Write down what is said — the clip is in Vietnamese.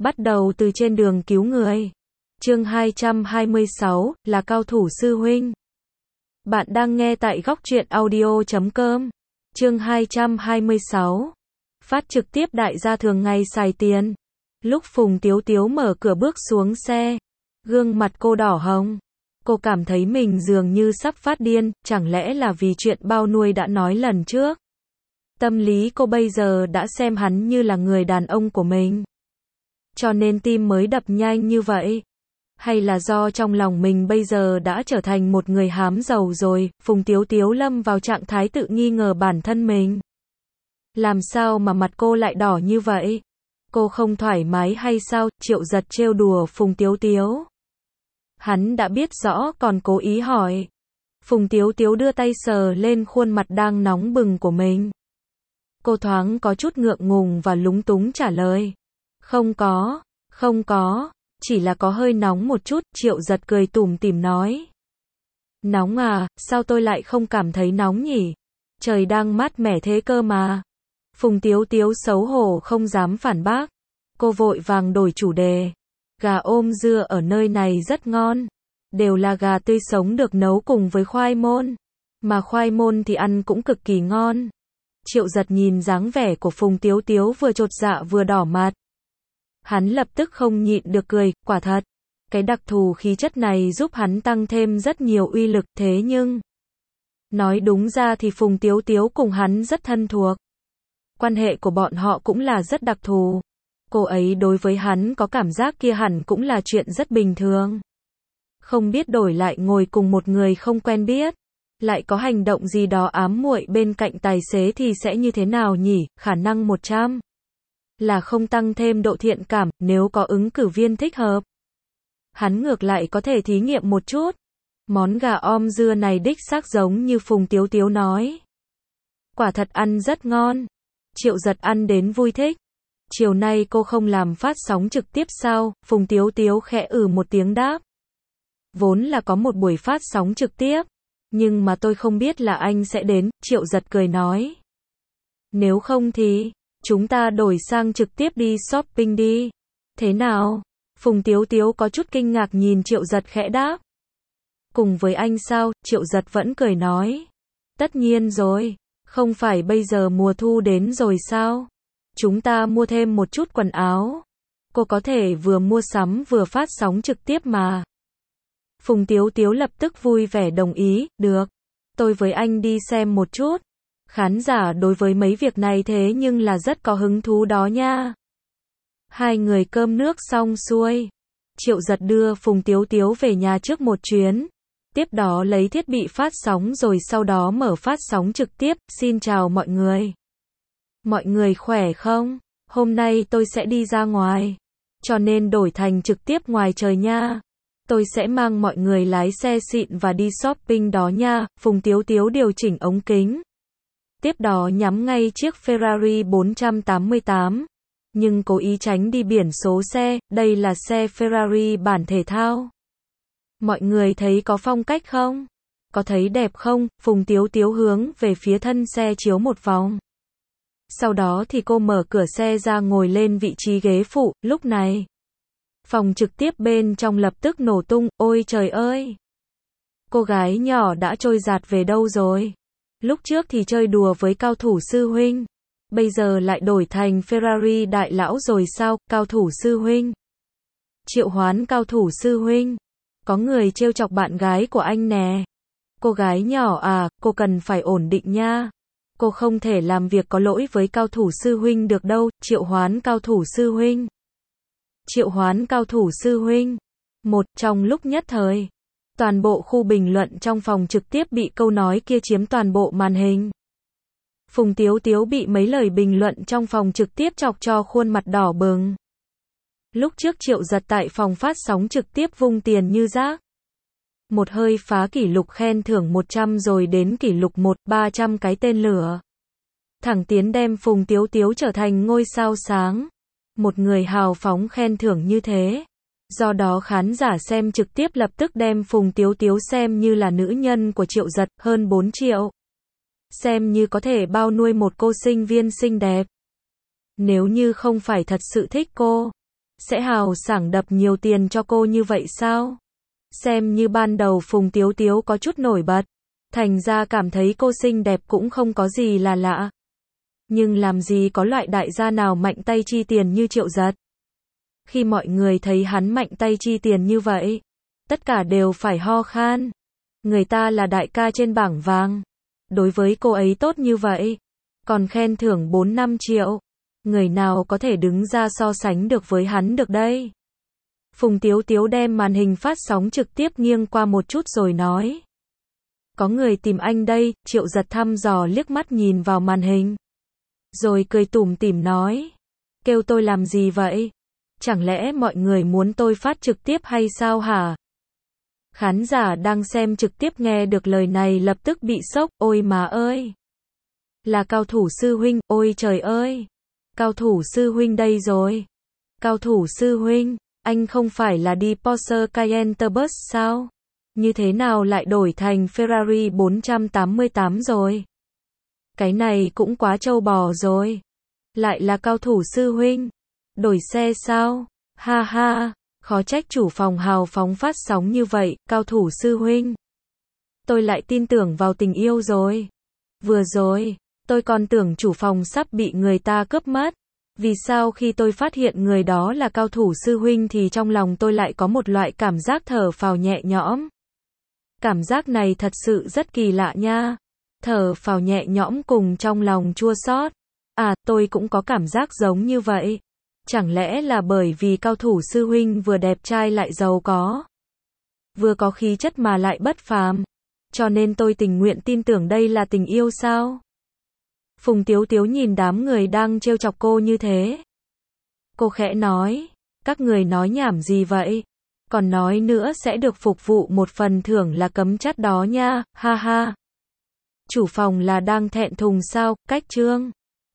Bắt đầu từ trên đường cứu người. Chương 226, là cao thủ sư huynh. Bạn đang nghe tại góc truyện audio.com. Chương 226. Phát trực tiếp đại gia thường ngày xài tiền. Lúc Phùng Tiếu Tiếu mở cửa bước xuống xe, gương mặt cô đỏ hồng. Cô cảm thấy mình dường như sắp phát điên, chẳng lẽ là vì chuyện bao nuôi đã nói lần trước. Tâm lý cô bây giờ đã xem hắn như là người đàn ông của mình, cho nên tim mới đập nhanh như vậy. Hay là do trong lòng mình bây giờ đã trở thành một người hám giàu rồi. Phùng Tiếu Tiếu lâm vào trạng thái tự nghi ngờ bản thân mình. Làm sao mà mặt cô lại đỏ như vậy? Cô không thoải mái hay sao? Triệu Giật trêu đùa Phùng Tiếu Tiếu. Hắn đã biết rõ còn cố ý hỏi. Phùng Tiếu Tiếu đưa tay sờ lên khuôn mặt đang nóng bừng của mình. Cô thoáng có chút ngượng ngùng và lúng túng trả lời. Không có, chỉ là có hơi nóng một chút. Triệu Giật cười tủm tỉm nói. Nóng à, sao tôi lại không cảm thấy nóng nhỉ? Trời đang mát mẻ thế cơ mà. Phùng Tiếu Tiếu xấu hổ không dám phản bác. Cô vội vàng đổi chủ đề. Gà ôm dưa ở nơi này rất ngon. Đều là gà tươi sống được nấu cùng với khoai môn. Mà khoai môn thì ăn cũng cực kỳ ngon. Triệu Giật nhìn dáng vẻ của Phùng Tiếu Tiếu vừa chột dạ vừa đỏ mặt. Hắn lập tức không nhịn được cười, quả thật. Cái đặc thù khí chất này giúp hắn tăng thêm rất nhiều uy lực, thế nhưng nói đúng ra thì Phùng Tiếu Tiếu cùng hắn rất thân thuộc. Quan hệ của bọn họ cũng là rất đặc thù. Cô ấy đối với hắn có cảm giác kia hẳn cũng là chuyện rất bình thường. Không biết đổi lại ngồi cùng một người không quen biết, lại có hành động gì đó ám muội bên cạnh tài xế thì sẽ như thế nào nhỉ? Khả năng 100 là không tăng thêm độ thiện cảm. Nếu có ứng cử viên thích hợp, hắn ngược lại có thể thí nghiệm một chút. Món gà om dưa này đích xác giống như Phùng Tiếu Tiếu nói. Quả thật ăn rất ngon. Triệu Giật ăn đến vui thích. Chiều nay cô không làm phát sóng trực tiếp sao? Phùng Tiếu Tiếu khẽ một tiếng đáp. Vốn là có một buổi phát sóng trực tiếp, nhưng mà tôi không biết là anh sẽ đến. Triệu Giật cười nói. Nếu không thì chúng ta đổi sang trực tiếp đi shopping đi. Thế nào? Phùng Tiếu Tiếu có chút kinh ngạc nhìn Triệu Giật khẽ đáp. Cùng với anh sao? Triệu Giật vẫn cười nói. Tất nhiên rồi. Không phải bây giờ mùa thu đến rồi sao? Chúng ta mua thêm một chút quần áo. Cô có thể vừa mua sắm vừa phát sóng trực tiếp mà. Phùng Tiếu Tiếu lập tức vui vẻ đồng ý. Được. Tôi với anh đi xem một chút. Khán giả đối với mấy việc này thế nhưng là rất có hứng thú đó nha. Hai người cơm nước xong xuôi. Triệu Giật đưa Phùng Tiếu Tiếu về nhà trước một chuyến. Tiếp đó lấy thiết bị phát sóng rồi sau đó mở phát sóng trực tiếp. Xin chào mọi người. Mọi người khỏe không? Hôm nay tôi sẽ đi ra ngoài, cho nên đổi thành trực tiếp ngoài trời nha. Tôi sẽ mang mọi người lái xe xịn và đi shopping đó nha. Phùng Tiếu Tiếu điều chỉnh ống kính. Tiếp đó nhắm ngay chiếc Ferrari 488. Nhưng cố ý tránh đi biển số xe. Đây là xe Ferrari bản thể thao. Mọi người thấy có phong cách không? Có thấy đẹp không? Phùng Tiếu Tiếu hướng về phía thân xe chiếu một vòng. Sau đó thì cô mở cửa xe ra ngồi lên vị trí ghế phụ. Lúc này, phòng trực tiếp bên trong lập tức nổ tung. Ôi trời ơi! Cô gái nhỏ đã trôi dạt về đâu rồi? Lúc trước thì chơi đùa với cao thủ sư huynh. Bây giờ lại đổi thành Ferrari đại lão rồi sao? Cao thủ sư huynh. Triệu Hoán cao thủ sư huynh. Có người trêu chọc bạn gái của anh nè. Cô gái nhỏ à, cô cần phải ổn định nha. Cô không thể làm việc có lỗi với cao thủ sư huynh được đâu. Triệu Hoán cao thủ sư huynh. Triệu Hoán cao thủ sư huynh. Trong lúc nhất thời, toàn bộ khu bình luận trong phòng trực tiếp bị câu nói kia chiếm toàn bộ màn hình. Phùng Tiếu Tiếu bị mấy lời bình luận trong phòng trực tiếp chọc cho khuôn mặt đỏ bừng. Lúc trước Triệu Giật tại phòng phát sóng trực tiếp vung tiền như rác. Một hơi phá kỷ lục khen thưởng 100 rồi đến kỷ lục 300 cái tên lửa. Thẳng tiến đem Phùng Tiếu Tiếu trở thành ngôi sao sáng. Một người hào phóng khen thưởng như thế. Do đó khán giả xem trực tiếp lập tức đem Phùng Tiếu Tiếu xem như là nữ nhân của Triệu Giật, hơn 4 triệu. Xem như có thể bao nuôi một cô sinh viên xinh đẹp. Nếu như không phải thật sự thích cô, sẽ hào sảng đập nhiều tiền cho cô như vậy sao? Xem như ban đầu Phùng Tiếu Tiếu có chút nổi bật, thành ra cảm thấy cô xinh đẹp cũng không có gì là lạ. Nhưng làm gì có loại đại gia nào mạnh tay chi tiền như Triệu Giật. Khi mọi người thấy hắn mạnh tay chi tiền như vậy, tất cả đều phải ho khan. Người ta là đại ca trên bảng vàng. Đối với cô ấy tốt như vậy, còn khen thưởng 4-5 triệu. Người nào có thể đứng ra so sánh được với hắn được đây? Phùng Tiếu Tiếu đem màn hình phát sóng trực tiếp nghiêng qua một chút rồi nói. Có người tìm anh đây, Triệu Giật thăm dò liếc mắt nhìn vào màn hình. Rồi cười tủm tỉm nói. Kêu tôi làm gì vậy? Chẳng lẽ mọi người muốn tôi phát trực tiếp hay sao hả? Khán giả đang xem trực tiếp nghe được lời này lập tức bị sốc, ôi má ơi! Là cao thủ sư huynh, ôi trời ơi! Cao thủ sư huynh đây rồi! Cao thủ sư huynh, anh không phải là đi Porsche Cayenne Tourbus sao? Như thế nào lại đổi thành Ferrari 488 rồi? Cái này cũng quá trâu bò rồi. Lại là cao thủ sư huynh. Đổi xe sao? Ha ha! Khó trách chủ phòng hào phóng phát sóng như vậy, cao thủ sư huynh. Tôi lại tin tưởng vào tình yêu rồi. Vừa rồi, tôi còn tưởng chủ phòng sắp bị người ta cướp mất. Vì sao khi tôi phát hiện người đó là cao thủ sư huynh thì trong lòng tôi lại có một loại cảm giác thở phào nhẹ nhõm. Cảm giác này thật sự rất kỳ lạ nha. Thở phào nhẹ nhõm cùng trong lòng chua xót. À, tôi cũng có cảm giác giống như vậy. Chẳng lẽ là bởi vì cao thủ sư huynh vừa đẹp trai lại giàu có, vừa có khí chất mà lại bất phàm, cho nên tôi tình nguyện tin tưởng đây là tình yêu sao? Phùng Tiếu Tiếu nhìn đám người đang trêu chọc cô như thế. Cô khẽ nói, các người nói nhảm gì vậy? Còn nói nữa sẽ được phục vụ một phần thưởng là cấm chắt đó nha, ha ha. Chủ phòng là đang thẹn thùng sao, cách trương.